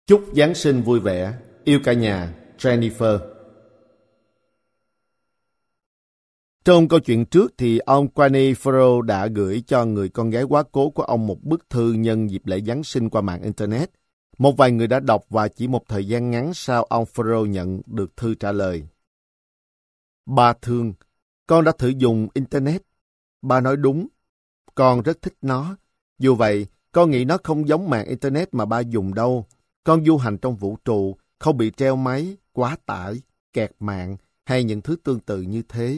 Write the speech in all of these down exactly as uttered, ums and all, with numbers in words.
Chúc Giáng sinh vui vẻ, yêu cả nhà, Jennifer. Trong câu chuyện trước thì ông Quaney Farrow đã gửi cho người con gái quá cố của ông một bức thư nhân dịp lễ Giáng sinh qua mạng Internet. Một vài người đã đọc và chỉ một thời gian ngắn sau ông Farrow nhận được thư trả lời. Ba thương, con đã thử dùng Internet. Ba nói đúng, con rất thích nó. Dù vậy, con nghĩ nó không giống mạng Internet mà ba dùng đâu. Con du hành trong vũ trụ, không bị treo máy, quá tải, kẹt mạng hay những thứ tương tự như thế.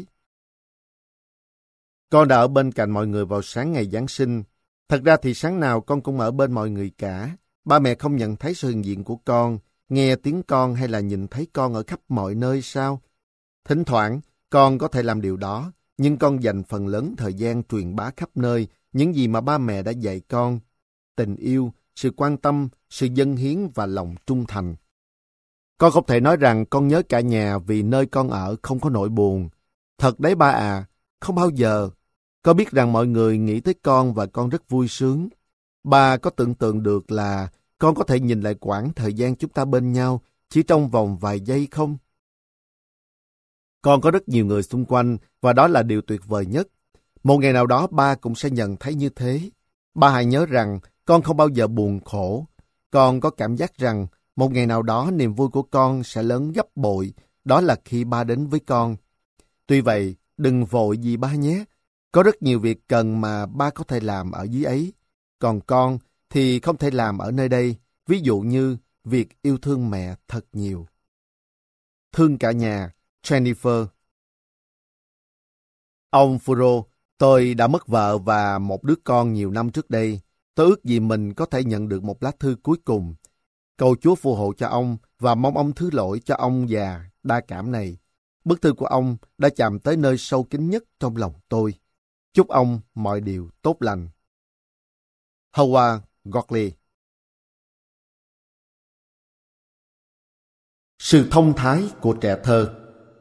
Con đã ở bên cạnh mọi người vào sáng ngày Giáng sinh. Thật ra thì sáng nào con cũng ở bên mọi người cả. Ba mẹ không nhận thấy sự hiện diện của con, nghe tiếng con hay là nhìn thấy con ở khắp mọi nơi sao? Thỉnh thoảng, con có thể làm điều đó, nhưng con dành phần lớn thời gian truyền bá khắp nơi những gì mà ba mẹ đã dạy con. Tình yêu, sự quan tâm, sự dâng hiến và lòng trung thành. Con không thể nói rằng con nhớ cả nhà vì nơi con ở không có nỗi buồn. Thật đấy ba à, không bao giờ. Con biết rằng mọi người nghĩ tới con và con rất vui sướng. Ba có tưởng tượng được là con có thể nhìn lại quãng thời gian chúng ta bên nhau chỉ trong vòng vài giây không? Con có rất nhiều người xung quanh và đó là điều tuyệt vời nhất. Một ngày nào đó ba cũng sẽ nhận thấy như thế. Ba hãy nhớ rằng con không bao giờ buồn khổ. Con có cảm giác rằng một ngày nào đó niềm vui của con sẽ lớn gấp bội. Đó là khi ba đến với con. Tuy vậy, đừng vội gì ba nhé. Có rất nhiều việc cần mà ba có thể làm ở dưới ấy. Còn con thì không thể làm ở nơi đây. Ví dụ như việc yêu thương mẹ thật nhiều. Thương cả nhà, Jennifer. Ông Farrow, tôi đã mất vợ và một đứa con nhiều năm trước đây. Tôi ước gì mình có thể nhận được một lá thư cuối cùng. Cầu Chúa phù hộ cho ông và mong ông thứ lỗi cho ông già đa cảm này. Bức thư của ông đã chạm tới nơi sâu kín nhất trong lòng tôi. Chúc ông mọi điều tốt lành. Howard Godley. Sự thông thái của trẻ thơ.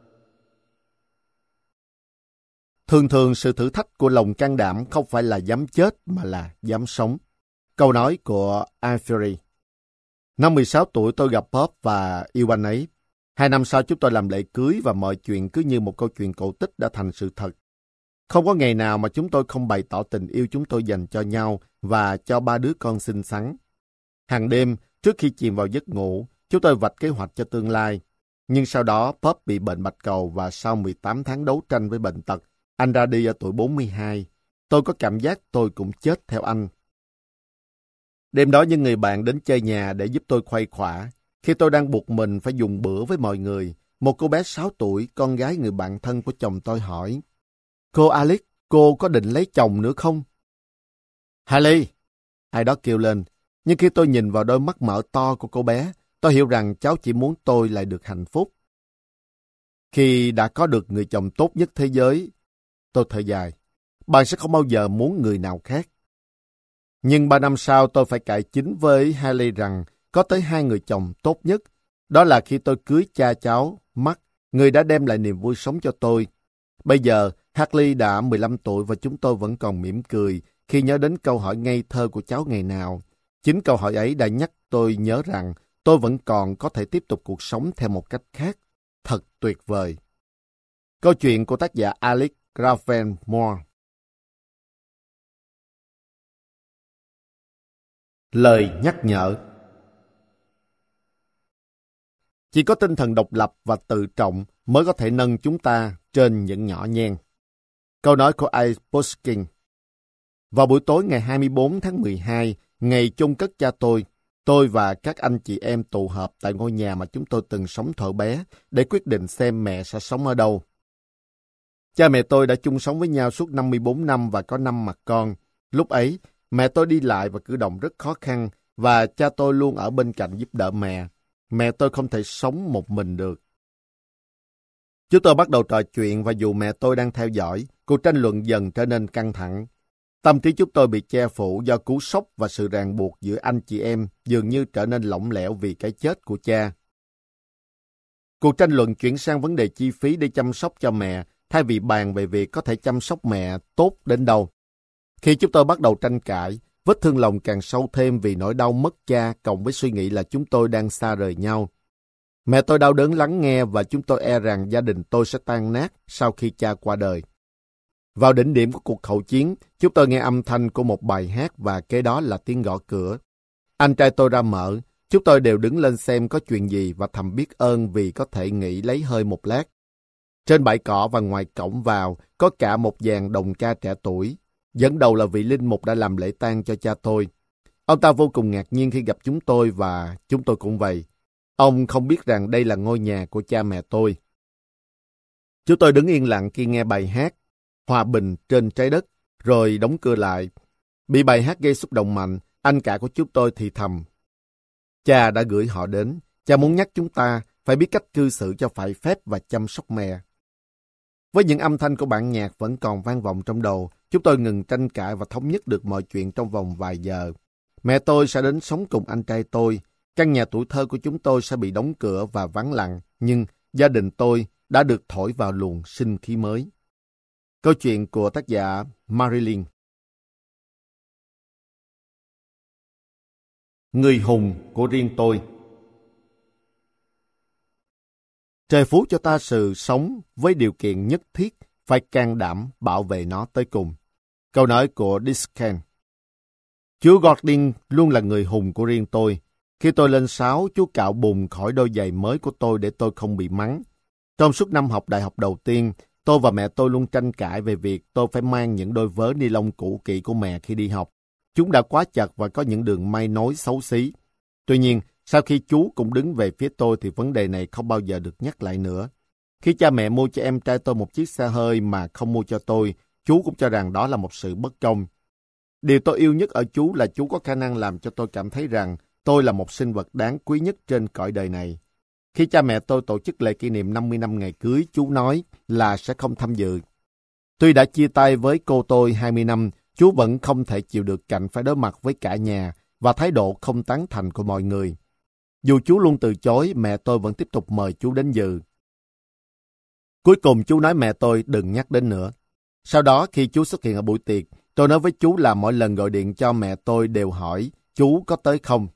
Thường thường sự thử thách của lòng can đảm không phải là dám chết mà là dám sống. Câu nói của Ivory. Năm mười sáu tuổi tôi gặp Bob và yêu anh ấy. Hai năm sau chúng tôi làm lễ cưới và mọi chuyện cứ như một câu chuyện cổ tích đã thành sự thật. Không có ngày nào mà chúng tôi không bày tỏ tình yêu chúng tôi dành cho nhau và cho ba đứa con xinh xắn. Hàng đêm, trước khi chìm vào giấc ngủ, chúng tôi vạch kế hoạch cho tương lai. Nhưng sau đó, Bob bị bệnh bạch cầu và sau mười tám tháng đấu tranh với bệnh tật, anh ra đi ở tuổi bốn mươi hai. Tôi có cảm giác tôi cũng chết theo anh. Đêm đó những người bạn đến chơi nhà để giúp tôi khuây khỏa. Khi tôi đang buộc mình phải dùng bữa với mọi người, một cô bé sáu tuổi, con gái người bạn thân của chồng tôi hỏi, cô Alex, cô có định lấy chồng nữa không? Haley! Ai đó kêu lên. Nhưng khi tôi nhìn vào đôi mắt mở to của cô bé, tôi hiểu rằng cháu chỉ muốn tôi lại được hạnh phúc. Khi đã có được người chồng tốt nhất thế giới, tôi thở dài, bạn sẽ không bao giờ muốn người nào khác. Nhưng ba năm sau tôi phải cãi chính với Haley rằng có tới hai người chồng tốt nhất. Đó là khi tôi cưới cha cháu, Mark, người đã đem lại niềm vui sống cho tôi. Bây giờ, Hartley đã mười lăm tuổi và chúng tôi vẫn còn mỉm cười khi nhớ đến câu hỏi ngây thơ của cháu ngày nào. Chính câu hỏi ấy đã nhắc tôi nhớ rằng tôi vẫn còn có thể tiếp tục cuộc sống theo một cách khác. Thật tuyệt vời. Câu chuyện của tác giả Alex Gravenmore. Lời nhắc nhở. Chỉ có tinh thần độc lập và tự trọng mới có thể nâng chúng ta trên những nhỏ nhen. Câu nói của I. Poskin. Vào buổi tối ngày hai mươi bốn tháng mười hai, ngày chôn cất cha tôi, tôi và các anh chị em tụ họp tại ngôi nhà mà chúng tôi từng sống thuở bé để quyết định xem mẹ sẽ sống ở đâu. Cha mẹ tôi đã chung sống với nhau suốt năm mươi bốn năm và có năm mặt con. Lúc ấy, mẹ tôi đi lại và cử động rất khó khăn và cha tôi luôn ở bên cạnh giúp đỡ mẹ. Mẹ tôi không thể sống một mình được. Chúng tôi bắt đầu trò chuyện và dù mẹ tôi đang theo dõi, cuộc tranh luận dần trở nên căng thẳng. Tâm trí chúng tôi bị che phủ do cú sốc và sự ràng buộc giữa anh chị em dường như trở nên lỏng lẻo vì cái chết của cha. Cuộc tranh luận chuyển sang vấn đề chi phí để chăm sóc cho mẹ, thay vì bàn về việc có thể chăm sóc mẹ tốt đến đâu. Khi chúng tôi bắt đầu tranh cãi, Vết thương lòng càng sâu thêm vì nỗi đau mất cha cộng với suy nghĩ là chúng tôi đang xa rời nhau. Mẹ tôi đau đớn lắng nghe và chúng tôi e rằng gia đình tôi sẽ tan nát sau khi cha qua đời. Vào đỉnh điểm của cuộc hậu chiến, chúng tôi nghe âm thanh của một bài hát và kế đó là tiếng gõ cửa. Anh trai tôi ra mở, chúng tôi đều đứng lên xem có chuyện gì và thầm biết ơn vì có thể nghỉ lấy hơi một lát. Trên bãi cỏ và ngoài cổng vào có cả một dàn đồng ca trẻ tuổi. Dẫn đầu là vị linh mục đã làm lễ tang cho cha tôi. Ông ta vô cùng ngạc nhiên khi gặp chúng tôi và chúng tôi cũng vậy. Ông không biết rằng đây là ngôi nhà của cha mẹ tôi. Chúng tôi đứng yên lặng khi nghe bài hát Hòa bình trên trái đất, rồi đóng cửa lại. Bị bài hát gây xúc động mạnh, anh cả của chúng tôi thì thầm. Cha đã gửi họ đến. Cha muốn nhắc chúng ta phải biết cách cư xử cho phải phép và chăm sóc mẹ. Với những âm thanh của bản nhạc vẫn còn vang vọng trong đầu, chúng tôi ngừng tranh cãi và thống nhất được mọi chuyện trong vòng vài giờ. Mẹ tôi sẽ đến sống cùng anh trai tôi. Căn nhà tuổi thơ của chúng tôi sẽ bị đóng cửa và vắng lặng, nhưng gia đình tôi đã được thổi vào luồng sinh khí mới. Câu chuyện của tác giả Marilyn. Người hùng của riêng tôi. Trời phú cho ta sự sống với điều kiện nhất thiết phải can đảm bảo vệ nó tới cùng. Câu nói của Dickens. Chú Gordon luôn là người hùng của riêng tôi. Khi tôi lên sáu, chú cạo bùn khỏi đôi giày mới của tôi để tôi không bị mắng. Trong suốt năm học đại học đầu tiên, tôi và mẹ tôi luôn tranh cãi về việc tôi phải mang những đôi vớ ni lông cũ kỹ của mẹ khi đi học. Chúng đã quá chặt và có những đường may nối xấu xí. Tuy nhiên, sau khi chú cũng đứng về phía tôi thì vấn đề này không bao giờ được nhắc lại nữa. Khi cha mẹ mua cho em trai tôi một chiếc xe hơi mà không mua cho tôi, chú cũng cho rằng đó là một sự bất công. Điều tôi yêu nhất ở chú là chú có khả năng làm cho tôi cảm thấy rằng tôi là một sinh vật đáng quý nhất trên cõi đời này. Khi cha mẹ tôi tổ chức lễ kỷ niệm năm mươi năm ngày cưới, chú nói là sẽ không tham dự. Tuy đã chia tay với cô tôi hai mươi năm, chú vẫn không thể chịu được cảnh phải đối mặt với cả nhà và thái độ không tán thành của mọi người. Dù chú luôn từ chối, mẹ tôi vẫn tiếp tục mời chú đến dự. Cuối cùng chú nói mẹ tôi đừng nhắc đến nữa. Sau đó khi chú xuất hiện ở buổi tiệc, tôi nói với chú là mỗi lần gọi điện cho mẹ tôi đều hỏi chú có tới không.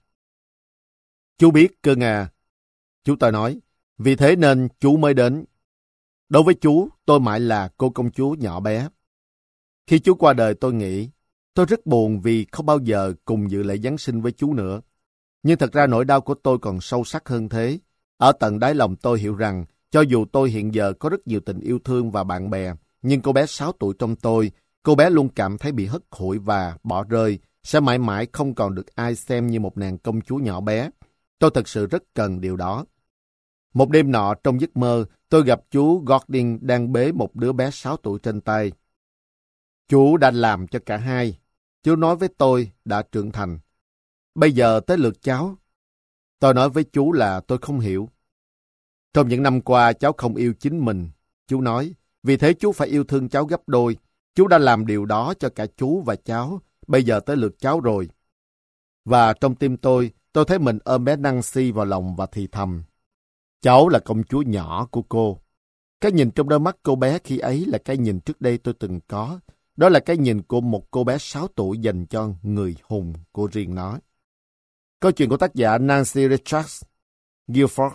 Chú biết cơ à. Chú tôi nói, vì thế nên chú mới đến. Đối với chú, tôi mãi là cô công chúa nhỏ bé. Khi chú qua đời tôi nghĩ, tôi rất buồn vì không bao giờ cùng dự lễ Giáng sinh với chú nữa. Nhưng thật ra nỗi đau của tôi còn sâu sắc hơn thế. Ở tận đáy lòng tôi hiểu rằng, cho dù tôi hiện giờ có rất nhiều tình yêu thương và bạn bè, nhưng cô bé sáu tuổi trong tôi, cô bé luôn cảm thấy bị hất hủi và bỏ rơi, sẽ mãi mãi không còn được ai xem như một nàng công chúa nhỏ bé. Tôi thật sự rất cần điều đó. Một đêm nọ trong giấc mơ, tôi gặp chú Gordon đang bế một đứa bé sáu tuổi trên tay. Chú đã làm cho cả hai. Chú nói với tôi đã trưởng thành. Bây giờ tới lượt cháu. Tôi nói với chú là tôi không hiểu. Trong những năm qua cháu không yêu chính mình. Chú nói, vì thế chú phải yêu thương cháu gấp đôi. Chú đã làm điều đó cho cả chú và cháu. Bây giờ tới lượt cháu rồi. Và trong tim tôi, tôi thấy mình ôm bé Nancy vào lòng và thì thầm. Cháu là công chúa nhỏ của cô. Cái nhìn trong đôi mắt cô bé khi ấy là cái nhìn trước đây tôi từng có. Đó là cái nhìn của một cô bé sáu tuổi dành cho người hùng của riêng nó. Câu chuyện của tác giả Nancy Richards Guilford.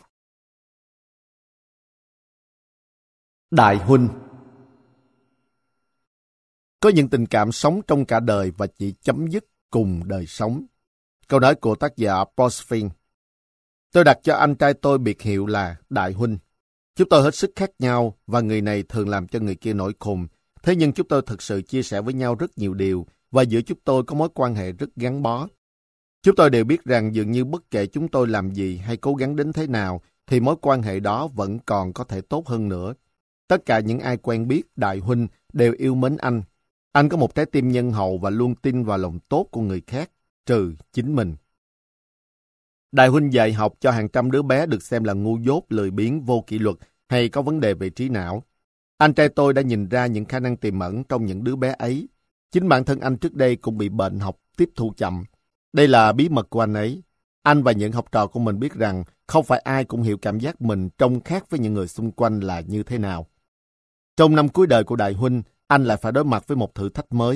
Đại huynh. Có những tình cảm sống trong cả đời và chỉ chấm dứt cùng đời sống. Câu nói của tác giả Bosfin. Tôi đặt cho anh trai tôi biệt hiệu là Đại huynh. Chúng tôi hết sức khác nhau và người này thường làm cho người kia nổi khùng. Thế nhưng chúng tôi thực sự chia sẻ với nhau rất nhiều điều và giữa chúng tôi có mối quan hệ rất gắn bó. Chúng tôi đều biết rằng dường như bất kể chúng tôi làm gì hay cố gắng đến thế nào thì mối quan hệ đó vẫn còn có thể tốt hơn nữa. Tất cả những ai quen biết Đại huynh đều yêu mến anh. Anh có một trái tim nhân hậu và luôn tin vào lòng tốt của người khác, trừ chính mình. Đại huynh dạy học cho hàng trăm đứa bé được xem là ngu dốt, lười biếng, vô kỷ luật hay có vấn đề về trí não. Anh trai tôi đã nhìn ra những khả năng tiềm ẩn trong những đứa bé ấy. Chính bản thân anh trước đây cũng bị bệnh học tiếp thu chậm. Đây là bí mật của anh ấy. Anh và những học trò của mình biết rằng không phải ai cũng hiểu cảm giác mình trông khác với những người xung quanh là như thế nào. Trong năm cuối đời của Đại huynh, anh lại phải đối mặt với một thử thách mới.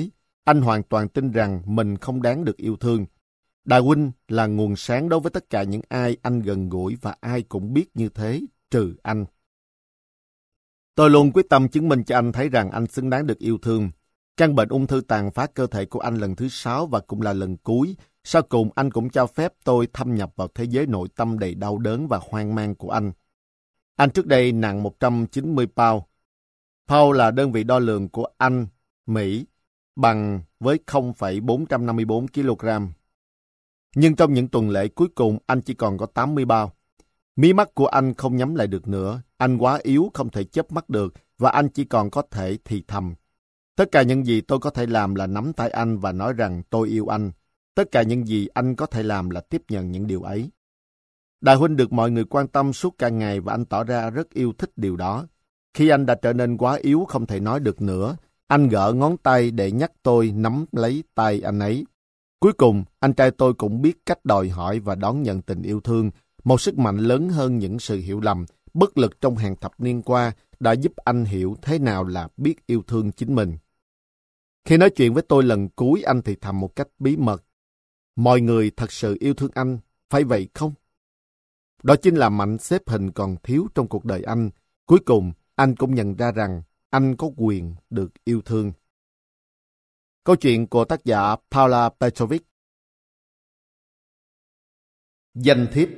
anh hoàn toàn tin rằng mình không đáng được yêu thương. Darwin là nguồn sáng đối với tất cả những ai anh gần gũi và ai cũng biết như thế, trừ anh. Tôi luôn quyết tâm chứng minh cho anh thấy rằng anh xứng đáng được yêu thương. Căn bệnh ung thư tàn phá cơ thể của anh lần thứ sáu và cũng là lần cuối. Sau cùng, anh cũng cho phép tôi thâm nhập vào thế giới nội tâm đầy đau đớn và hoang mang của anh. Anh trước đây nặng một trăm chín mươi pound. Pound là đơn vị đo lường của Anh, Mỹ, bằng với không phẩy bốn trăm năm mươi bốn ki lô gam. Nhưng trong những tuần lễ cuối cùng, anh chỉ còn có tám mươi pound. Mí mắt của anh không nhắm lại được nữa. Anh quá yếu, không thể chớp mắt được, và anh chỉ còn có thể thì thầm. Tất cả những gì tôi có thể làm là nắm tay anh và nói rằng tôi yêu anh. Tất cả những gì anh có thể làm là tiếp nhận những điều ấy. Đại huynh được mọi người quan tâm suốt cả ngày và anh tỏ ra rất yêu thích điều đó. Khi anh đã trở nên quá yếu không thể nói được nữa, anh gỡ ngón tay để nhắc tôi nắm lấy tay anh ấy. Cuối cùng, anh trai tôi cũng biết cách đòi hỏi và đón nhận tình yêu thương, một sức mạnh lớn hơn những sự hiểu lầm, bất lực trong hàng thập niên qua đã giúp anh hiểu thế nào là biết yêu thương chính mình. Khi nói chuyện với tôi lần cuối, anh thì thầm một cách bí mật. Mọi người thật sự yêu thương anh, phải vậy không? Đó chính là mảnh xếp hình còn thiếu trong cuộc đời anh. Cuối cùng, anh cũng nhận ra rằng anh có quyền được yêu thương. Câu chuyện của tác giả Paula Petrovic. Danh thiếp.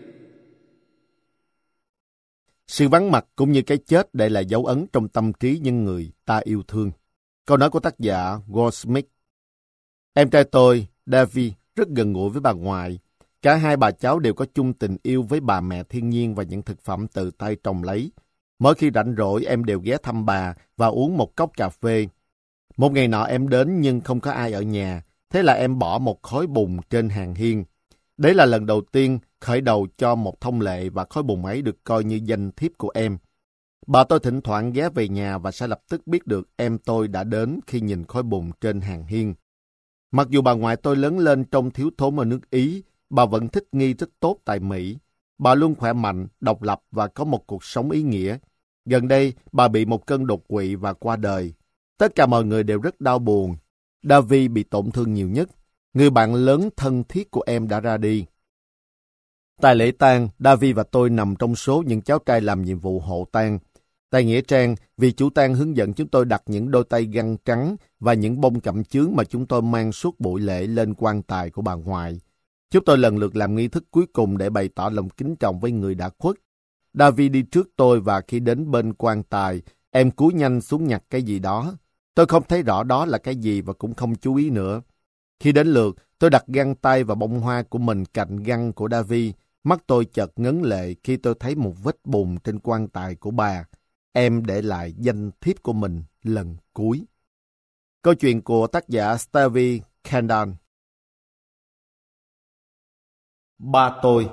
Sự vắng mặt cũng như cái chết để lại dấu ấn trong tâm trí những người ta yêu thương. Câu nói của tác giả Goldsmith. Em trai tôi, David, rất gần gũi với bà ngoại. Cả hai bà cháu đều có chung tình yêu với bà mẹ thiên nhiên và những thực phẩm tự tay trồng lấy. Mỗi khi rảnh rỗi, em đều ghé thăm bà và uống một cốc cà phê. Một ngày nọ em đến nhưng không có ai ở nhà. Thế là em bỏ một khói bùn trên hàng hiên. Đấy là lần đầu tiên khởi đầu cho một thông lệ và khói bùn ấy được coi như danh thiếp của em. Bà tôi thỉnh thoảng ghé về nhà và sẽ lập tức biết được em tôi đã đến khi nhìn khói bùn trên hàng hiên. Mặc dù bà ngoại tôi lớn lên trong thiếu thốn ở nước Ý, bà vẫn thích nghi rất tốt tại Mỹ. Bà luôn khỏe mạnh, độc lập và có một cuộc sống ý nghĩa. Gần đây, bà bị một cơn đột quỵ và qua đời. Tất cả mọi người đều rất đau buồn. David bị tổn thương nhiều nhất. Người bạn lớn thân thiết của em đã ra đi. Tại lễ tang, David và tôi nằm trong số những cháu trai làm nhiệm vụ hộ tang. Tại nghĩa trang, vị chủ tang hướng dẫn chúng tôi đặt những đôi tay găng trắng và những bông cẩm chướng mà chúng tôi mang suốt buổi lễ lên quan tài của bà ngoại. Chúng tôi lần lượt làm nghi thức cuối cùng để bày tỏ lòng kính trọng với người đã khuất. David đi trước tôi và khi đến bên quan tài, em cúi nhanh xuống nhặt cái gì đó. Tôi không thấy rõ đó là cái gì và cũng không chú ý nữa. Khi đến lượt, tôi đặt găng tay và bông hoa của mình cạnh găng của David. Mắt tôi chợt ngấn lệ khi tôi thấy một vết bùn trên quan tài của bà. Em để lại danh thiếp của mình lần cuối. Câu chuyện của tác giả Stevie Kendall. Ba tôi.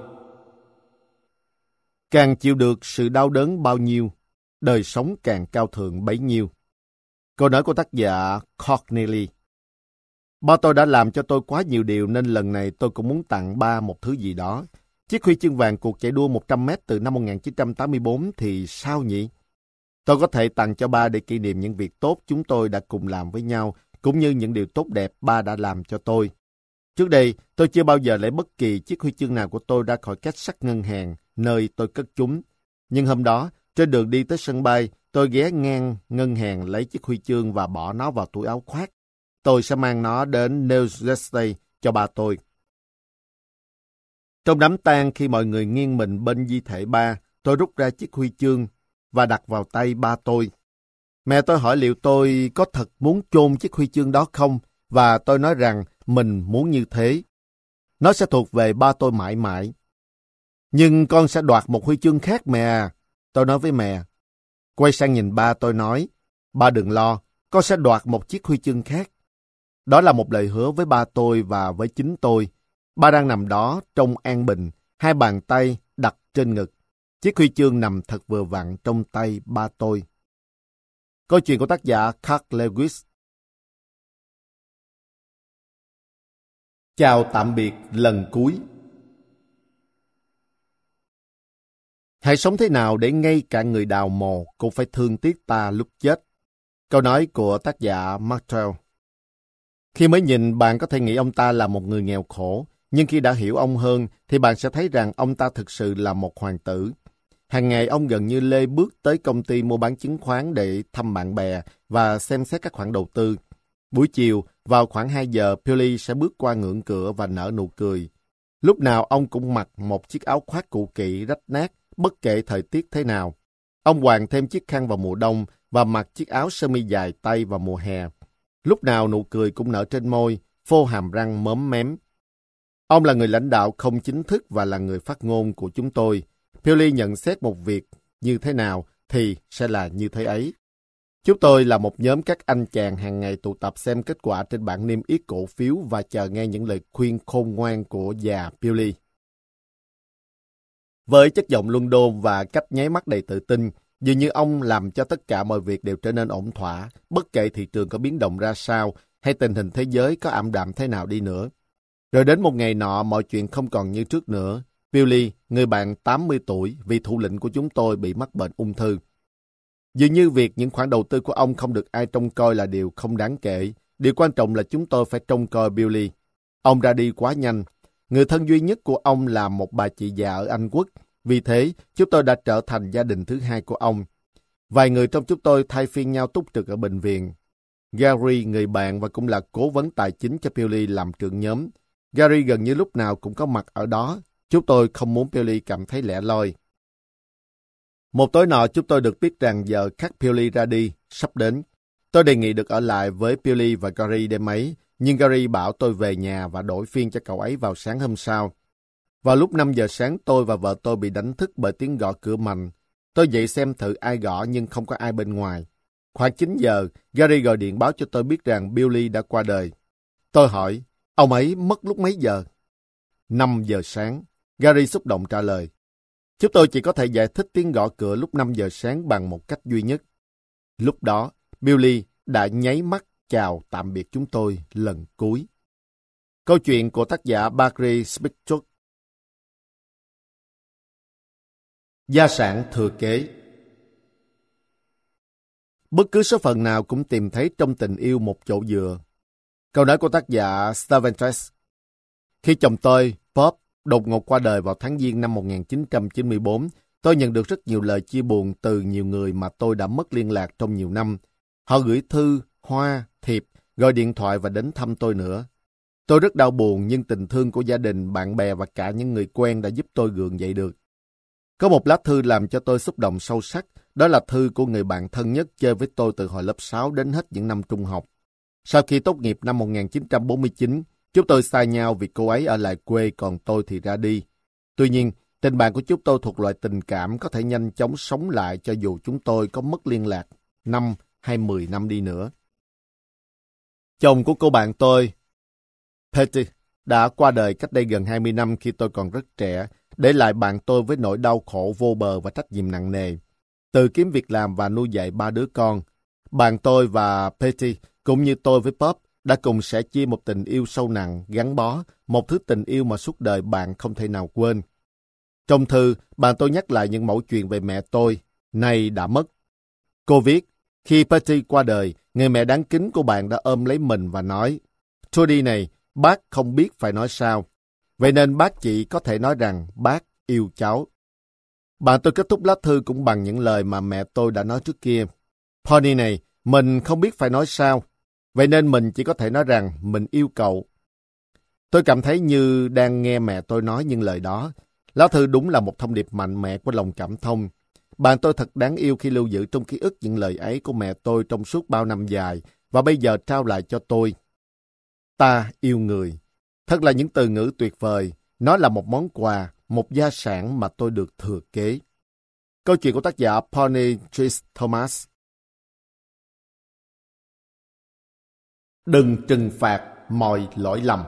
Càng chịu được sự đau đớn bao nhiêu, đời sống càng cao thượng bấy nhiêu. Câu nói của tác giả Corneli. Ba tôi đã làm cho tôi quá nhiều điều nên lần này tôi cũng muốn tặng ba một thứ gì đó. Chiếc huy chương vàng cuộc chạy đua một trăm mét từ năm một nghìn chín trăm tám mươi tư thì sao nhỉ? Tôi có thể tặng cho ba để kỷ niệm những việc tốt chúng tôi đã cùng làm với nhau, cũng như những điều tốt đẹp ba đã làm cho tôi. Trước đây, tôi chưa bao giờ lấy bất kỳ chiếc huy chương nào của tôi ra khỏi két sắt ngân hàng, nơi tôi cất chúng. Nhưng hôm đó, trên đường đi tới sân bay, tôi ghé ngang ngân hàng lấy chiếc huy chương và bỏ nó vào túi áo khoác. Tôi sẽ mang nó đến New Jersey cho ba tôi. Trong đám tang khi mọi người nghiêng mình bên di thể ba, tôi rút ra chiếc huy chương và đặt vào tay ba tôi. Mẹ tôi hỏi liệu tôi có thật muốn chôn chiếc huy chương đó không, và tôi nói rằng mình muốn như thế. Nó sẽ thuộc về ba tôi mãi mãi. Nhưng con sẽ đoạt một huy chương khác mẹ à, tôi nói với mẹ. Quay sang nhìn ba tôi nói, ba đừng lo, con sẽ đoạt một chiếc huy chương khác. Đó là một lời hứa với ba tôi và với chính tôi. Ba đang nằm đó trong an bình, hai bàn tay đặt trên ngực. Chiếc huy chương nằm thật vừa vặn trong tay ba tôi. Câu chuyện của tác giả Carl Lewis. Chào tạm biệt lần cuối. Hãy sống thế nào để ngay cả người đào mồ cũng phải thương tiếc ta lúc chết. Câu nói của tác giả Martel. Khi mới nhìn, bạn có thể nghĩ ông ta là một người nghèo khổ, nhưng khi đã hiểu ông hơn, thì bạn sẽ thấy rằng ông ta thực sự là một hoàng tử. Hàng ngày ông gần như lê bước tới công ty mua bán chứng khoán để thăm bạn bè và xem xét các khoản đầu tư. Buổi chiều, vào khoảng hai giờ, Billy sẽ bước qua ngưỡng cửa và nở nụ cười. Lúc nào ông cũng mặc một chiếc áo khoác cũ kỹ, rách nát, bất kể thời tiết thế nào. Ông quàng thêm chiếc khăn vào mùa đông và mặc chiếc áo sơ mi dài tay vào mùa hè. Lúc nào nụ cười cũng nở trên môi, phô hàm răng móm mém. Ông là người lãnh đạo không chính thức và là người phát ngôn của chúng tôi. Billy nhận xét một việc như thế nào thì sẽ là như thế ấy. Chúng tôi là một nhóm các anh chàng hàng ngày tụ tập xem kết quả trên bảng niêm yết cổ phiếu và chờ nghe những lời khuyên khôn ngoan của già Billy. Với chất giọng luân đôn và cách nháy mắt đầy tự tin, dường như ông làm cho tất cả mọi việc đều trở nên ổn thỏa, bất kể thị trường có biến động ra sao hay tình hình thế giới có ảm đạm thế nào đi nữa. Rồi đến một ngày nọ, mọi chuyện không còn như trước nữa. Billy, người bạn tám mươi tuổi, vị thủ lĩnh của chúng tôi bị mắc bệnh ung thư. Dường như việc những khoản đầu tư của ông không được ai trông coi là điều không đáng kể. Điều quan trọng là chúng tôi phải trông coi Billy. Ông ra đi quá nhanh. Người thân duy nhất của ông là một bà chị già ở Anh Quốc. Vì thế, chúng tôi đã trở thành gia đình thứ hai của ông. Vài người trong chúng tôi thay phiên nhau túc trực ở bệnh viện. Gary, người bạn và cũng là cố vấn tài chính cho Billy, làm trưởng nhóm. Gary gần như lúc nào cũng có mặt ở đó. Chúng tôi không muốn Billy cảm thấy lẻ loi. Một tối nọ, chúng tôi được biết rằng giờ khắc Billy ra đi sắp đến. Tôi đề nghị được ở lại với Billy và Gary đêm ấy, nhưng Gary bảo tôi về nhà và đổi phiên cho cậu ấy vào sáng hôm sau. Vào lúc năm giờ sáng, tôi và vợ tôi bị đánh thức bởi tiếng gõ cửa mạnh. Tôi dậy xem thử ai gõ nhưng không có ai bên ngoài. Khoảng chín giờ, Gary gọi điện báo cho tôi biết rằng Billy đã qua đời. Tôi hỏi, ông ấy mất lúc mấy giờ? năm giờ sáng. Gary xúc động trả lời. Chúng tôi chỉ có thể giải thích tiếng gõ cửa lúc năm giờ sáng bằng một cách duy nhất. Lúc đó, Billy đã nháy mắt chào tạm biệt chúng tôi lần cuối. Câu chuyện của tác giả Barry Spitzberg. Gia sản thừa kế. Bất cứ số phận nào cũng tìm thấy trong tình yêu một chỗ dựa. Câu nói của tác giả Stevens. Khi chồng tôi, Bob, đột ngột qua đời vào tháng Giêng năm một nghìn chín trăm chín mươi tư, tôi nhận được rất nhiều lời chia buồn từ nhiều người mà tôi đã mất liên lạc trong nhiều năm. Họ gửi thư, hoa, thiệp, gọi điện thoại và đến thăm tôi nữa. Tôi rất đau buồn, nhưng tình thương của gia đình, bạn bè và cả những người quen đã giúp tôi gượng dậy được. Có một lá thư làm cho tôi xúc động sâu sắc, đó là thư của người bạn thân nhất chơi với tôi từ hồi lớp sáu đến hết những năm trung học. Sau khi tốt nghiệp năm một nghìn chín trăm bốn mươi chín, chúng tôi xa nhau vì cô ấy ở lại quê còn tôi thì ra đi. Tuy nhiên, tình bạn của chúng tôi thuộc loại tình cảm có thể nhanh chóng sống lại cho dù chúng tôi có mất liên lạc năm hay mười năm đi nữa. Chồng của cô bạn tôi, Petty, đã qua đời cách đây gần hai mươi năm khi tôi còn rất trẻ, để lại bạn tôi với nỗi đau khổ vô bờ và trách nhiệm nặng nề. Từ kiếm việc làm và nuôi dạy ba đứa con, bạn tôi và Petty, cũng như tôi với Bob, đã cùng sẻ chia một tình yêu sâu nặng, gắn bó, một thứ tình yêu mà suốt đời bạn không thể nào quên. Trong thư, bạn tôi nhắc lại những mẩu chuyện về mẹ tôi, nay đã mất. Cô viết, khi Petty qua đời, người mẹ đáng kính của bạn đã ôm lấy mình và nói, Trudy này, bác không biết phải nói sao. Vậy nên bác chỉ có thể nói rằng bác yêu cháu. Bạn tôi kết thúc lá thư cũng bằng những lời mà mẹ tôi đã nói trước kia. Pony này, mình không biết phải nói sao. Vậy nên mình chỉ có thể nói rằng mình yêu cậu. Tôi cảm thấy như đang nghe mẹ tôi nói những lời đó. Lá thư đúng là một thông điệp mạnh mẽ của lòng cảm thông. Bạn tôi thật đáng yêu khi lưu giữ trong ký ức những lời ấy của mẹ tôi trong suốt bao năm dài và bây giờ trao lại cho tôi. Ta yêu người. Thật là những từ ngữ tuyệt vời. Nó là một món quà, một gia sản mà tôi được thừa kế. Câu chuyện của tác giả Pony Tris Thomas. Đừng trừng phạt mọi lỗi lầm.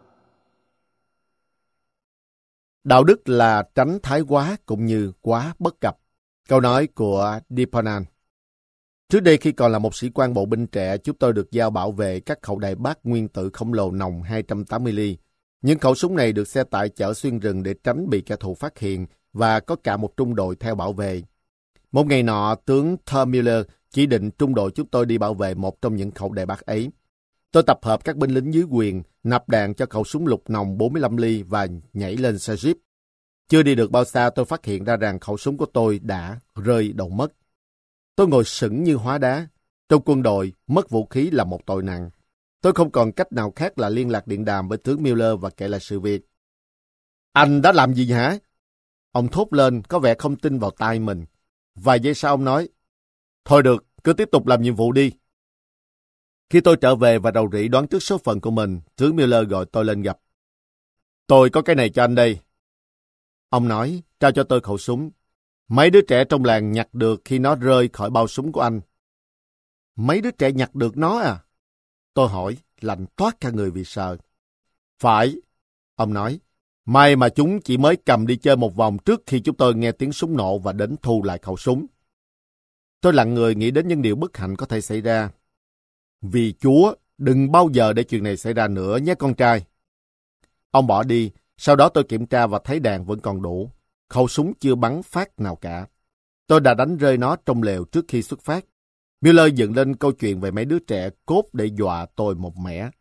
Đạo đức là tránh thái quá cũng như quá bất cập. Câu nói của Deepanan. Trước đây khi còn là một sĩ quan bộ binh trẻ, chúng tôi được giao bảo vệ các khẩu đại bác nguyên tử khổng lồ nòng hai trăm tám mươi ly. Những khẩu súng này được xe tải chở xuyên rừng để tránh bị kẻ thù phát hiện và có cả một trung đội theo bảo vệ. Một ngày nọ, tướng Tom Miller chỉ định trung đội chúng tôi đi bảo vệ một trong những khẩu đại bác ấy. Tôi tập hợp các binh lính dưới quyền, nạp đạn cho khẩu súng lục nòng bốn mươi lăm ly và nhảy lên xe jeep. Chưa đi được bao xa tôi phát hiện ra rằng khẩu súng của tôi đã rơi đầu mất. Tôi ngồi sững như hóa đá. Trong quân đội, mất vũ khí là một tội nặng. Tôi không còn cách nào khác là liên lạc điện đàm với tướng Miller và kể lại sự việc. Anh đã làm gì hả? Ông thốt lên, có vẻ không tin vào tai mình. Vài giây sau ông nói, thôi được, cứ tiếp tục làm nhiệm vụ đi. Khi tôi trở về và rầu rĩ đoán trước số phận của mình, tướng Miller gọi tôi lên gặp. Tôi có cái này cho anh đây. Ông nói, trao cho tôi khẩu súng. Mấy đứa trẻ trong làng nhặt được khi nó rơi khỏi bao súng của anh. Mấy đứa trẻ nhặt được nó à? Tôi hỏi, lạnh toát cả người vì sợ. Phải, ông nói. May mà chúng chỉ mới cầm đi chơi một vòng trước khi chúng tôi nghe tiếng súng nổ và đến thu lại khẩu súng. Tôi lặng người nghĩ đến những điều bất hạnh có thể xảy ra. Vì Chúa, đừng bao giờ để chuyện này xảy ra nữa nhé con trai. Ông bỏ đi, sau đó tôi kiểm tra và thấy đạn vẫn còn đủ. Khẩu súng chưa bắn phát nào cả. Tôi đã đánh rơi nó trong lều trước khi xuất phát. Miller dựng lên câu chuyện về mấy đứa trẻ cốt để dọa tôi một mẻ.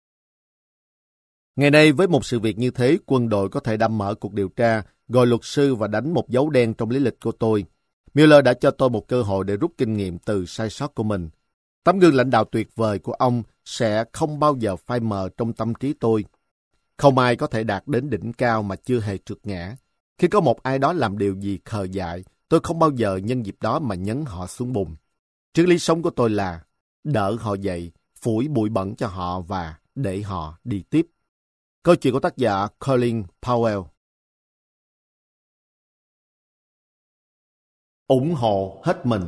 Ngày nay với một sự việc như thế, quân đội có thể đâm mở cuộc điều tra, gọi luật sư và đánh một dấu đen trong lý lịch của tôi. Miller đã cho tôi một cơ hội để rút kinh nghiệm từ sai sót của mình. Tấm gương lãnh đạo tuyệt vời của ông sẽ không bao giờ phai mờ trong tâm trí tôi. Không ai có thể đạt đến đỉnh cao mà chưa hề trượt ngã. Khi có một ai đó làm điều gì khờ dại, tôi không bao giờ nhân dịp đó mà nhấn họ xuống bùn. Triết lý sống của tôi là đỡ họ dậy, phủi bụi bẩn cho họ và để họ đi tiếp. Câu chuyện của tác giả Colin Powell. Ủng hộ hết mình.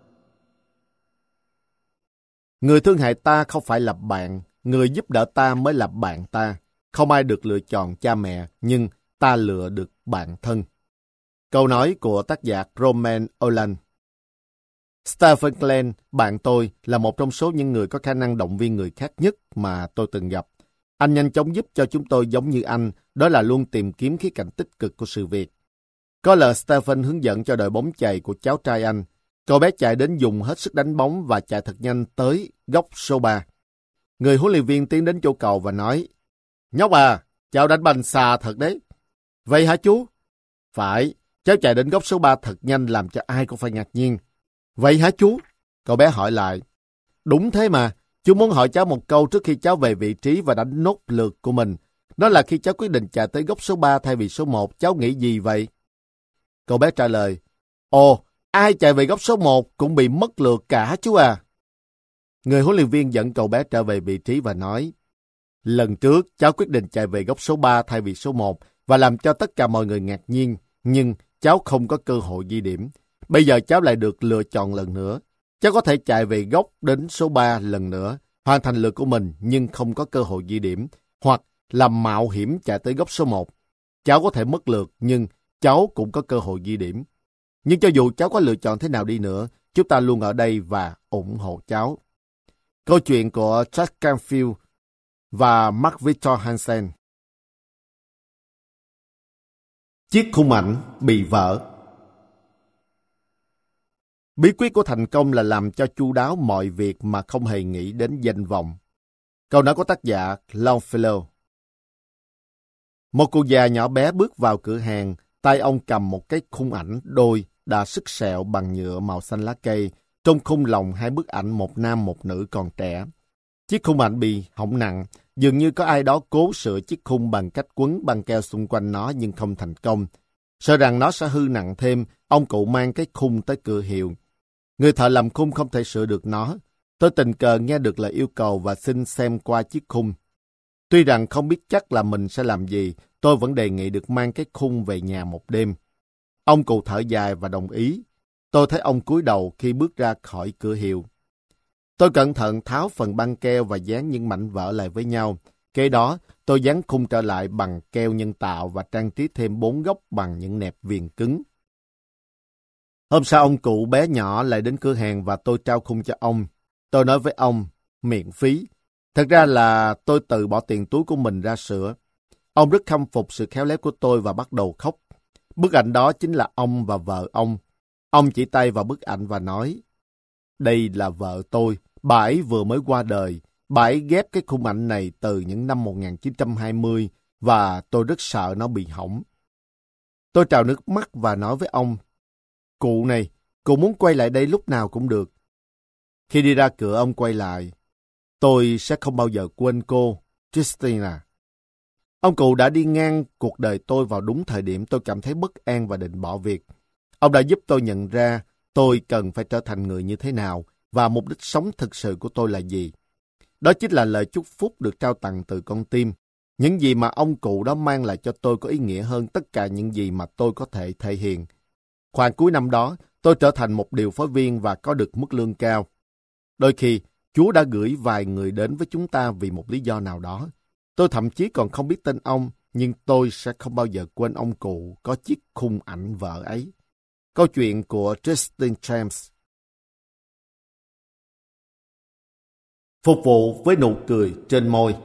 Người thương hại ta không phải là bạn, người giúp đỡ ta mới là bạn ta. Không ai được lựa chọn cha mẹ, nhưng ta lựa được bạn thân. Câu nói của tác giả Roman Olan. Stephen Glenn, bạn tôi, là một trong số những người có khả năng động viên người khác nhất mà tôi từng gặp. Anh nhanh chóng giúp cho chúng tôi giống như anh, đó là luôn tìm kiếm khía cạnh tích cực của sự việc. Có lần Stephen hướng dẫn cho đội bóng chày của cháu trai anh. Cậu bé chạy đến dùng hết sức đánh bóng và chạy thật nhanh tới góc số ba. Người huấn luyện viên tiến đến chỗ cậu và nói, nhóc à, cháu đánh banh xa thật đấy. Vậy hả chú? Phải, cháu chạy đến góc số ba thật nhanh làm cho ai cũng phải ngạc nhiên. Vậy hả chú? Cậu bé hỏi lại. Đúng thế mà, chú muốn hỏi cháu một câu trước khi cháu về vị trí và đánh nốt lượt của mình. Đó là khi cháu quyết định chạy tới góc số ba thay vì số một, cháu nghĩ gì vậy? Cậu bé trả lời, ồ, ai chạy về góc số một cũng bị mất lượt cả chú à. Người huấn luyện viên dẫn cậu bé trở về vị trí và nói, lần trước cháu quyết định chạy về góc số ba thay vì số một và làm cho tất cả mọi người ngạc nhiên, nhưng cháu không có cơ hội ghi điểm. Bây giờ cháu lại được lựa chọn lần nữa. Cháu có thể chạy về góc đến số ba lần nữa, hoàn thành lượt của mình nhưng không có cơ hội ghi điểm, hoặc làm mạo hiểm chạy tới góc số một. Cháu có thể mất lượt nhưng cháu cũng có cơ hội ghi điểm. Nhưng cho dù cháu có lựa chọn thế nào đi nữa, chúng ta luôn ở đây và ủng hộ cháu. Câu chuyện của Jack Canfield và Mark Victor Hansen. Chiếc khung ảnh bị vỡ. Bí quyết của thành công là làm cho chu đáo mọi việc mà không hề nghĩ đến danh vọng. Câu nói của tác giả Longfellow. Một cụ già nhỏ bé bước vào cửa hàng, tay ông cầm một cái khung ảnh đôi đã sức sẹo bằng nhựa màu xanh lá cây, trong khung lồng hai bức ảnh một nam một nữ còn trẻ. Chiếc khung ảnh bị hỏng nặng, dường như có ai đó cố sửa chiếc khung bằng cách quấn băng keo xung quanh nó nhưng không thành công. Sợ rằng nó sẽ hư nặng thêm, ông cụ mang cái khung tới cửa hiệu. Người thợ làm khung không thể sửa được nó. Tôi tình cờ nghe được lời yêu cầu và xin xem qua chiếc khung. Tuy rằng không biết chắc là mình sẽ làm gì, tôi vẫn đề nghị được mang cái khung về nhà một đêm. Ông cụ thở dài và đồng ý. Tôi thấy ông cúi đầu khi bước ra khỏi cửa hiệu. Tôi cẩn thận tháo phần băng keo và dán những mảnh vỡ lại với nhau. Kế đó, tôi dán khung trở lại bằng keo nhân tạo và trang trí thêm bốn góc bằng những nẹp viền cứng. Hôm sau ông cụ bé nhỏ lại đến cửa hàng và tôi trao khung cho ông. Tôi nói với ông, miễn phí. Thật ra là tôi tự bỏ tiền túi của mình ra sửa. Ông rất khâm phục sự khéo léo của tôi và bắt đầu khóc. Bức ảnh đó chính là ông và vợ ông. Ông chỉ tay vào bức ảnh và nói, đây là vợ tôi, bà ấy vừa mới qua đời. Bà ấy ghép cái khung ảnh này từ những năm một nghìn chín trăm hai mươi và tôi rất sợ nó bị hỏng. Tôi trào nước mắt và nói với ông, cụ này, cụ muốn quay lại đây lúc nào cũng được. Khi đi ra cửa ông quay lại, tôi sẽ không bao giờ quên cô, Christina. Ông cụ đã đi ngang cuộc đời tôi vào đúng thời điểm tôi cảm thấy bất an và định bỏ việc. Ông đã giúp tôi nhận ra tôi cần phải trở thành người như thế nào và mục đích sống thực sự của tôi là gì. Đó chính là lời chúc phúc được trao tặng từ con tim. Những gì mà ông cụ đó mang lại cho tôi có ý nghĩa hơn tất cả những gì mà tôi có thể thể hiện. Khoảng cuối năm đó, tôi trở thành một điều phối viên và có được mức lương cao. Đôi khi, Chúa đã gửi vài người đến với chúng ta vì một lý do nào đó. Tôi thậm chí còn không biết tên ông, nhưng tôi sẽ không bao giờ quên ông cụ có chiếc khung ảnh vợ ấy. Câu chuyện của Justin James. Phục vụ với nụ cười trên môi.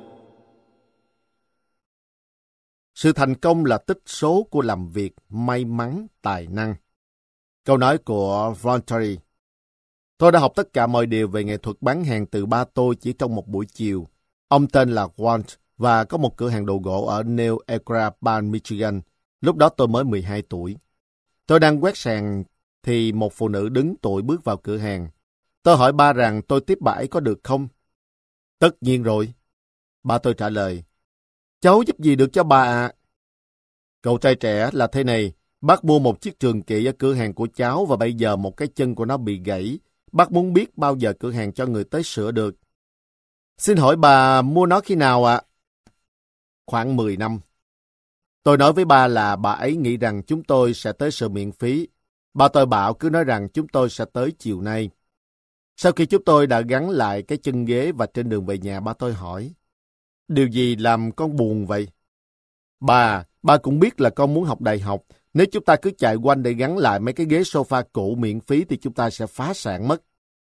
Sự thành công là tích số của làm việc, may mắn, tài năng. Câu nói của Voluntary. Tôi đã học tất cả mọi điều về nghệ thuật bán hàng từ ba tôi chỉ trong một buổi chiều. Ông tên là Walt và có một cửa hàng đồ gỗ ở New Acraban, Michigan. Lúc đó tôi mới mười hai tuổi. Tôi đang quét sàn thì một phụ nữ đứng tuổi bước vào cửa hàng. Tôi hỏi ba rằng tôi tiếp bà ấy có được không? Tất nhiên rồi. Ba tôi trả lời. Cháu giúp gì được cho bà ạ? Cậu trai trẻ là thế này. Bác mua một chiếc trường kỷ ở cửa hàng của cháu và bây giờ một cái chân của nó bị gãy. Bác muốn biết bao giờ cửa hàng cho người tới sửa được. Xin hỏi bà mua nó khi nào ạ? Khoảng mười năm. Tôi nói với ba là bà ấy nghĩ rằng chúng tôi sẽ tới sửa miễn phí. Ba tôi bảo cứ nói rằng chúng tôi sẽ tới chiều nay. Sau khi chúng tôi đã gắn lại cái chân ghế và trên đường về nhà, ba tôi hỏi, điều gì làm con buồn vậy? Bà, ba cũng biết là con muốn học đại học. Nếu chúng ta cứ chạy quanh để gắn lại mấy cái ghế sofa cũ miễn phí thì chúng ta sẽ phá sản mất.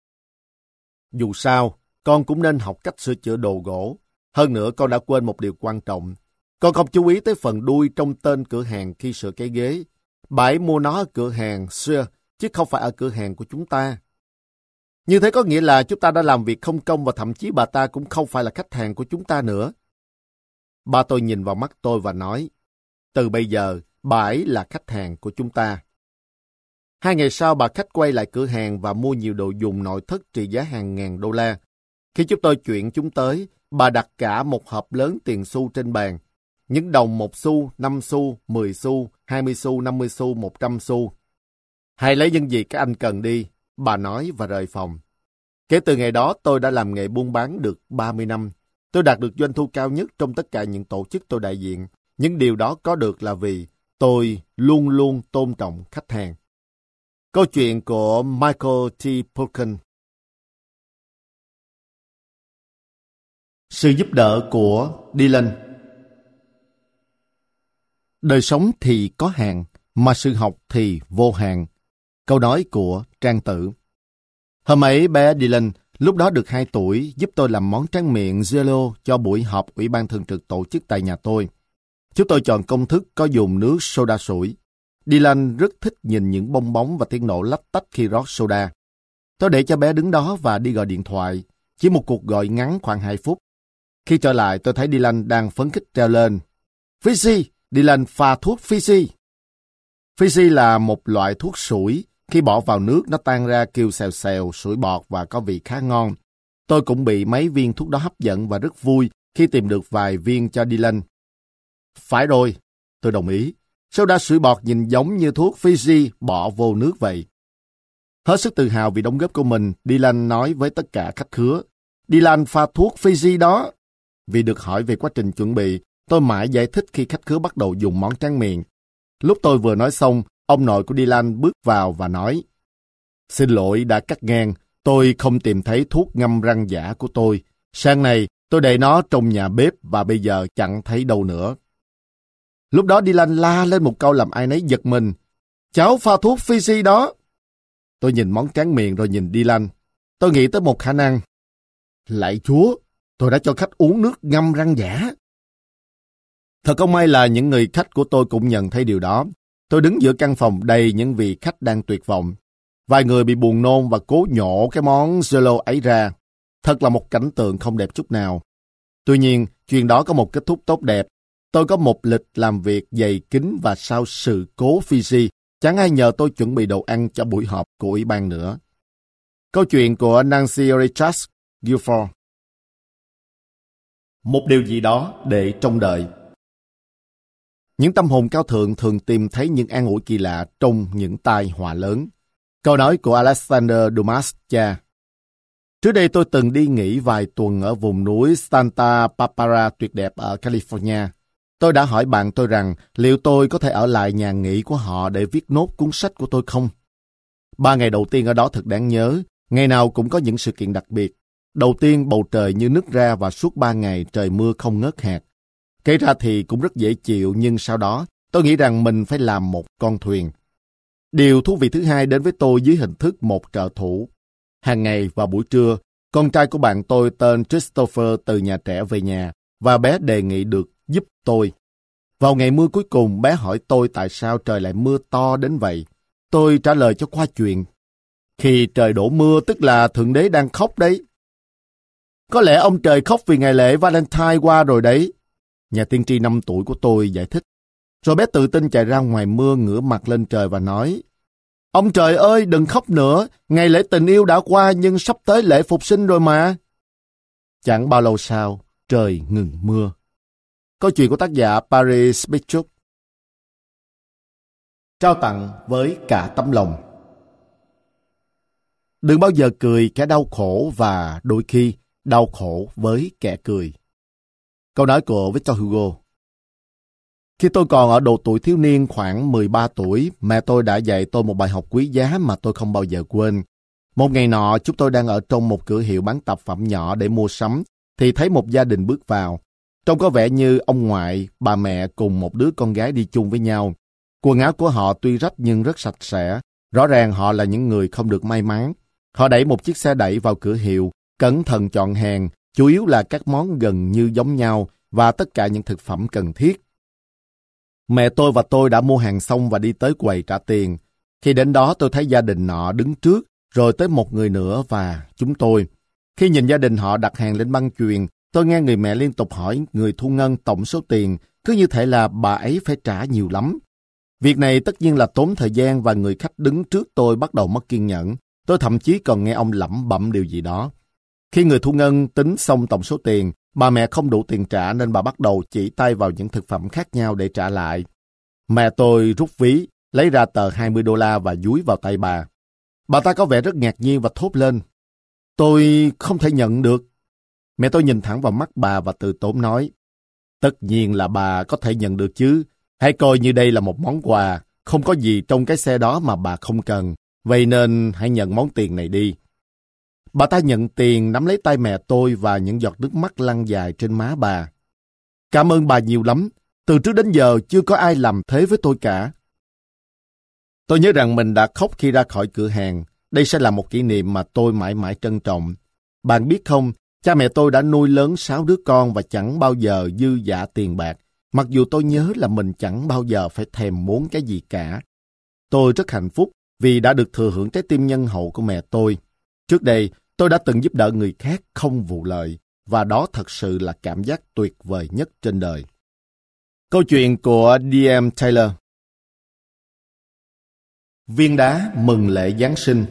Dù sao, con cũng nên học cách sửa chữa đồ gỗ. Hơn nữa, con đã quên một điều quan trọng. Con không chú ý tới phần đuôi trong tên cửa hàng khi sửa cái ghế. Bà ấy mua nó ở cửa hàng xưa, chứ không phải ở cửa hàng của chúng ta. Như thế có nghĩa là chúng ta đã làm việc không công và thậm chí bà ta cũng không phải là khách hàng của chúng ta nữa. Ba tôi nhìn vào mắt tôi và nói, từ bây giờ, bà ấy là khách hàng của chúng ta. Hai ngày sau, bà khách quay lại cửa hàng và mua nhiều đồ dùng nội thất trị giá hàng ngàn đô la. Khi chúng tôi chuyển chúng tới, bà đặt cả một hộp lớn tiền xu trên bàn. Những đồng một xu, năm xu, mười xu, hai mươi xu, năm mươi xu, một trăm xu. Hãy lấy những gì các anh cần đi, bà nói và rời phòng. Kể từ ngày đó, tôi đã làm nghề buôn bán được ba mươi năm. Tôi đạt được doanh thu cao nhất trong tất cả những tổ chức tôi đại diện. Những điều đó có được là vì tôi luôn luôn tôn trọng khách hàng. Câu chuyện của Michael T. Pulkin. Sự giúp đỡ của Dylan. Đời sống thì có hạn, mà sự học thì vô hạn. Câu nói của Trang Tử. Hôm ấy bé Dylan, lúc đó được hai tuổi, giúp tôi làm món tráng miệng Jello cho buổi họp ủy ban thường trực tổ chức tại nhà tôi. Chúng tôi chọn công thức có dùng nước soda sủi. Dylan rất thích nhìn những bong bóng và tiếng nổ lách tách khi rót soda. Tôi để cho bé đứng đó và đi gọi điện thoại. Chỉ một cuộc gọi ngắn khoảng hai phút. Khi trở lại, tôi thấy Dylan đang phấn khích treo lên. Fizzy! Dylan pha thuốc Fizzy! Fizzy là một loại thuốc sủi. Khi bỏ vào nước, nó tan ra kêu xèo xèo, sủi bọt và có vị khá ngon. Tôi cũng bị mấy viên thuốc đó hấp dẫn và rất vui khi tìm được vài viên cho Dylan. Phải rồi, tôi đồng ý. Soda sủi bọt nhìn giống như thuốc Fizzy bỏ vô nước vậy. Hết sức tự hào vì đóng góp của mình, Dylan nói với tất cả khách khứa. Dylan pha thuốc Fizzy đó. Vì được hỏi về quá trình chuẩn bị, tôi mãi giải thích khi khách khứa bắt đầu dùng món tráng miệng. Lúc tôi vừa nói xong, ông nội của Dylan bước vào và nói, xin lỗi đã cắt ngang, tôi không tìm thấy thuốc ngâm răng giả của tôi. Sáng nay, tôi để nó trong nhà bếp và bây giờ chẳng thấy đâu nữa. Lúc đó Dylan la lên một câu làm ai nấy giật mình. Cháu pha thuốc Fizzy đó. Tôi nhìn món tráng miệng rồi nhìn Dylan. Tôi nghĩ tới một khả năng. Lạy Chúa, tôi đã cho khách uống nước ngâm răng giả. Thật không may là những người khách của tôi cũng nhận thấy điều đó. Tôi đứng giữa căn phòng đầy những vị khách đang tuyệt vọng. Vài người bị buồn nôn và cố nhổ cái món Jello ấy ra. Thật là một cảnh tượng không đẹp chút nào. Tuy nhiên, chuyện đó có một kết thúc tốt đẹp. Tôi có một lịch làm việc dày kín và sau sự cố Fiji, chẳng ai nhờ tôi chuẩn bị đồ ăn cho buổi họp của ủy ban nữa. Câu chuyện của Nancy Richards Guilford. Một điều gì đó để trông đợi. Những tâm hồn cao thượng thường tìm thấy những an ủi kỳ lạ trong những tai họa lớn. Câu nói của Alexander Dumas cha. Trước đây tôi từng đi nghỉ vài tuần ở vùng núi Santa Barbara tuyệt đẹp ở California. Tôi đã hỏi bạn tôi rằng liệu tôi có thể ở lại nhà nghỉ của họ để viết nốt cuốn sách của tôi không? Ba ngày đầu tiên ở đó thật đáng nhớ, ngày nào cũng có những sự kiện đặc biệt. Đầu tiên bầu trời như nứt ra và suốt ba ngày trời mưa không ngớt hạt. Kể ra thì cũng rất dễ chịu, nhưng sau đó tôi nghĩ rằng mình phải làm một con thuyền. Điều thú vị thứ hai đến với tôi dưới hình thức một trợ thủ. Hàng ngày vào buổi trưa, con trai của bạn tôi tên Christopher từ nhà trẻ về nhà và bé đề nghị được giúp tôi. Vào ngày mưa cuối cùng, bé hỏi tôi tại sao trời lại mưa to đến vậy. Tôi trả lời cho qua chuyện. Khi trời đổ mưa tức là Thượng Đế đang khóc đấy. Có lẽ ông trời khóc vì ngày lễ Valentine qua rồi đấy. Nhà tiên tri năm tuổi của tôi giải thích. Rồi bé tự tin chạy ra ngoài mưa ngửa mặt lên trời và nói: Ông trời ơi, đừng khóc nữa, ngày lễ tình yêu đã qua nhưng sắp tới lễ phục sinh rồi mà. Chẳng bao lâu sau, trời ngừng mưa. Câu chuyện của tác giả Paris Spichuk. Trao tặng với cả tấm lòng. Đừng bao giờ cười kẻ đau khổ và đôi khi đau khổ với kẻ cười. Câu nói của Victor Hugo. Khi tôi còn ở độ tuổi thiếu niên khoảng mười ba tuổi, mẹ tôi đã dạy tôi một bài học quý giá mà tôi không bao giờ quên. Một ngày nọ, chúng tôi đang ở trong một cửa hiệu bán tạp phẩm nhỏ để mua sắm, thì thấy một gia đình bước vào. Trông có vẻ như ông ngoại, bà mẹ cùng một đứa con gái đi chung với nhau. Quần áo của họ tuy rách nhưng rất sạch sẽ. Rõ ràng họ là những người không được may mắn. Họ đẩy một chiếc xe đẩy vào cửa hiệu, cẩn thận chọn hàng, chủ yếu là các món gần như giống nhau và tất cả những thực phẩm cần thiết. Mẹ tôi và tôi đã mua hàng xong và đi tới quầy trả tiền. Khi đến đó tôi thấy gia đình nọ đứng trước, rồi tới một người nữa và chúng tôi. Khi nhìn gia đình họ đặt hàng lên băng chuyền, tôi nghe người mẹ liên tục hỏi người thu ngân tổng số tiền, cứ như thể là bà ấy phải trả nhiều lắm. Việc này tất nhiên là tốn thời gian và người khách đứng trước tôi bắt đầu mất kiên nhẫn. Tôi thậm chí còn nghe ông lẩm bẩm điều gì đó. Khi người thu ngân tính xong tổng số tiền, bà mẹ không đủ tiền trả nên bà bắt đầu chỉ tay vào những thực phẩm khác nhau để trả lại. Mẹ tôi rút ví, lấy ra tờ hai mươi đô la và dúi vào tay bà. Bà ta có vẻ rất ngạc nhiên và thốt lên: Tôi không thể nhận được. Mẹ tôi nhìn thẳng vào mắt bà và từ tốn nói: Tất nhiên là bà có thể nhận được chứ. Hãy coi như đây là một món quà. Không có gì trong cái xe đó mà bà không cần. Vậy nên hãy nhận món tiền này đi. Bà ta nhận tiền, nắm lấy tay mẹ tôi và những giọt nước mắt lăn dài trên má bà. Cảm ơn bà nhiều lắm. Từ trước đến giờ chưa có ai làm thế với tôi cả. Tôi nhớ rằng mình đã khóc khi ra khỏi cửa hàng. Đây sẽ là một kỷ niệm mà tôi mãi mãi trân trọng. Bạn biết không, cha mẹ tôi đã nuôi lớn sáu đứa con và chẳng bao giờ dư dả tiền bạc. Mặc dù tôi nhớ là mình chẳng bao giờ phải thèm muốn cái gì cả. Tôi rất hạnh phúc vì đã được thừa hưởng trái tim nhân hậu của mẹ tôi. Trước đây, tôi đã từng giúp đỡ người khác không vụ lợi, và đó thật sự là cảm giác tuyệt vời nhất trên đời. Câu chuyện của đê em Taylor. Viên đá mừng lễ Giáng sinh.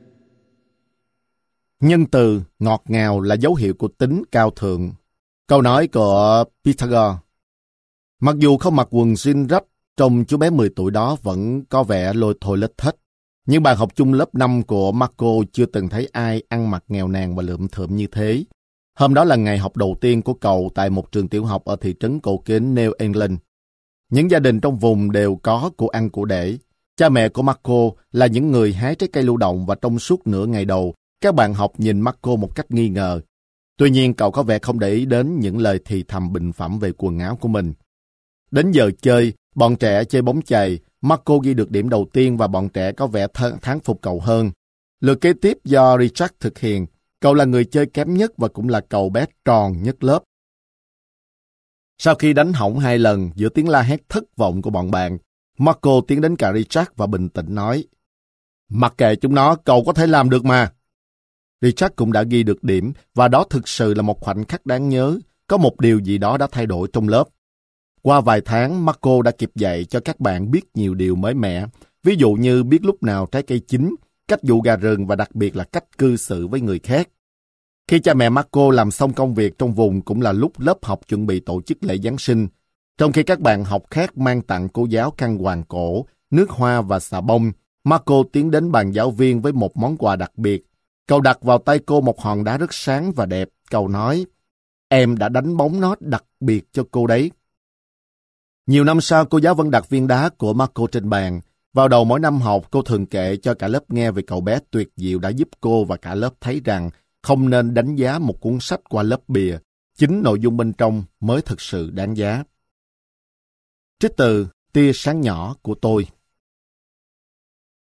Nhân từ, ngọt ngào là dấu hiệu của tính cao thượng. Câu nói của Pythagore. Mặc dù không mặc quần jean rách, trông chú bé mười tuổi đó vẫn có vẻ lôi thôi lết thết. Nhưng bạn học chung lớp năm của Marco chưa từng thấy ai ăn mặc nghèo nàn và lượm thượm như thế. Hôm đó là ngày học đầu tiên của cậu tại một trường tiểu học ở thị trấn cổ kính New England. Những gia đình trong vùng đều có của ăn của để. Cha mẹ của Marco là những người hái trái cây lưu động và trong suốt nửa ngày đầu, các bạn học nhìn Marco một cách nghi ngờ. Tuy nhiên cậu có vẻ không để ý đến những lời thì thầm bình phẩm về quần áo của mình. Đến giờ chơi, bọn trẻ chơi bóng chày, Marco ghi được điểm đầu tiên và bọn trẻ có vẻ th- thán phục cậu hơn. Lượt kế tiếp do Richard thực hiện, cậu là người chơi kém nhất và cũng là cậu bé tròn nhất lớp. Sau khi đánh hỏng hai lần giữa tiếng la hét thất vọng của bọn bạn, Marco tiến đến cả Richard và bình tĩnh nói: Mặc kệ chúng nó, cậu có thể làm được mà. Richard cũng đã ghi được điểm, và đó thực sự là một khoảnh khắc đáng nhớ. Có một điều gì đó đã thay đổi trong lớp. Qua vài tháng, Marco đã kịp dạy cho các bạn biết nhiều điều mới mẻ. Ví dụ như biết lúc nào trái cây chín, cách dụ gà rừng và đặc biệt là cách cư xử với người khác. Khi cha mẹ Marco làm xong công việc trong vùng cũng là lúc lớp học chuẩn bị tổ chức lễ Giáng sinh. Trong khi các bạn học khác mang tặng cô giáo khăn quàng cổ, nước hoa và xà bông, Marco tiến đến bàn giáo viên với một món quà đặc biệt. Cậu đặt vào tay cô một hòn đá rất sáng và đẹp. Cậu nói, em đã đánh bóng nó đặc biệt cho cô đấy. Nhiều năm sau, cô giáo vẫn đặt viên đá của Marco trên bàn. Vào đầu mỗi năm học, cô thường kể cho cả lớp nghe về cậu bé tuyệt diệu đã giúp cô và cả lớp thấy rằng không nên đánh giá một cuốn sách qua lớp bìa. Chính nội dung bên trong mới thực sự đáng giá. Trích từ Tia sáng nhỏ của tôi.